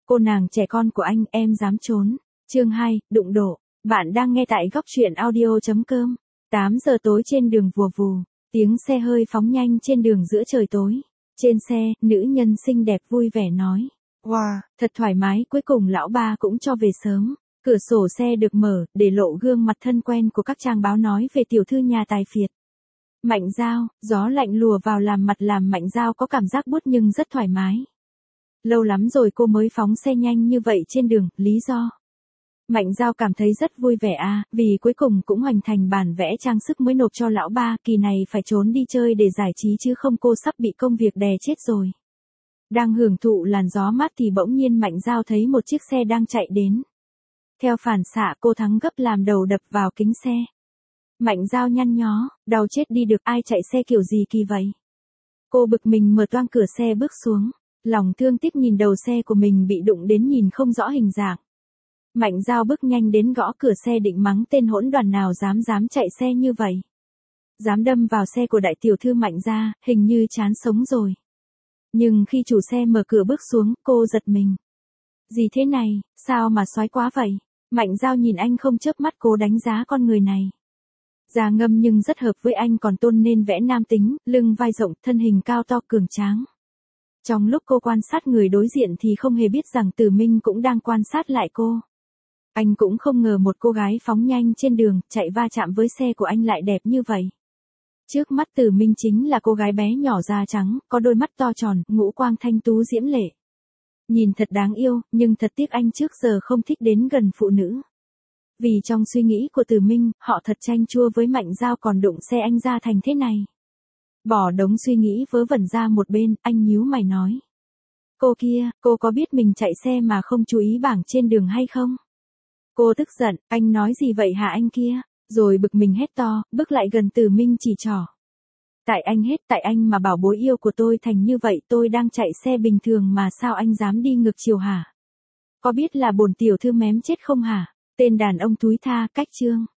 Cô nàng trẻ con của anh, em dám trốn. Chương 2, đụng độ. Bạn đang nghe tại góc truyện audio.com. 8 giờ tối trên đường vù vù, tiếng xe hơi phóng nhanh trên đường giữa trời tối. Trên xe, nữ nhân xinh đẹp vui vẻ nói. Wow, thật thoải mái, cuối cùng lão ba cũng cho về sớm. Cửa sổ xe được mở, để lộ gương mặt thân quen của các trang báo nói về tiểu thư nhà tài phiệt. Mạnh Dao, gió lạnh lùa vào làm mặt làm Mạnh Dao có cảm giác buốt nhưng rất thoải mái. Lâu lắm rồi cô mới phóng xe nhanh như vậy trên đường, lý do. Mạnh Dao cảm thấy rất vui vẻ vì cuối cùng cũng hoàn thành bản vẽ trang sức mới nộp cho lão ba, kỳ này phải trốn đi chơi để giải trí chứ không cô sắp bị công việc đè chết rồi. Đang hưởng thụ làn gió mát thì bỗng nhiên Mạnh Dao thấy một chiếc xe đang chạy đến. Theo phản xạ cô thắng gấp làm đầu đập vào kính xe. Mạnh Dao nhăn nhó, đau chết đi được, ai chạy xe kiểu gì kỳ vậy. Cô bực mình mở toang cửa xe bước xuống, lòng thương tiếc nhìn đầu xe của mình bị đụng đến nhìn không rõ hình dạng. Mạnh Dao bước nhanh đến gõ cửa xe định mắng tên hỗn đoàn nào dám chạy xe như vậy. Dám đâm vào xe của đại tiểu thư Mạnh gia, hình như chán sống rồi. Nhưng khi chủ xe mở cửa bước xuống, cô giật mình. Gì thế này, sao mà soái quá vậy? Mạnh Dao nhìn anh không chớp mắt, cố đánh giá con người này. Da ngâm nhưng rất hợp với anh, còn tôn nên vẽ nam tính, lưng vai rộng, thân hình cao to cường tráng. Trong lúc cô quan sát người đối diện thì không hề biết rằng Tử Minh cũng đang quan sát lại cô. Anh cũng không ngờ một cô gái phóng nhanh trên đường, chạy va chạm với xe của anh lại đẹp như vậy. Trước mắt Tử Minh chính là cô gái bé nhỏ da trắng, có đôi mắt to tròn, ngũ quang thanh tú diễm lệ. Nhìn thật đáng yêu, nhưng thật tiếc anh trước giờ không thích đến gần phụ nữ. Vì trong suy nghĩ của Tử Minh, họ thật chanh chua với Mạnh Dao còn đụng xe anh ra thành thế này. Bỏ đống suy nghĩ vớ vẩn ra một bên, anh nhíu mày nói. Cô kia, cô có biết mình chạy xe mà không chú ý bảng trên đường hay không? Cô tức giận, anh nói gì vậy hả anh kia? Rồi bực mình hét to, bước lại gần Tử Minh chỉ trỏ. Tại anh hết, tại anh mà bảo bối yêu của tôi thành như vậy, tôi đang chạy xe bình thường mà sao anh dám đi ngược chiều hả? Có biết là bổn tiểu thư mém chết không hả? Tên đàn ông thúi tha, cách chương.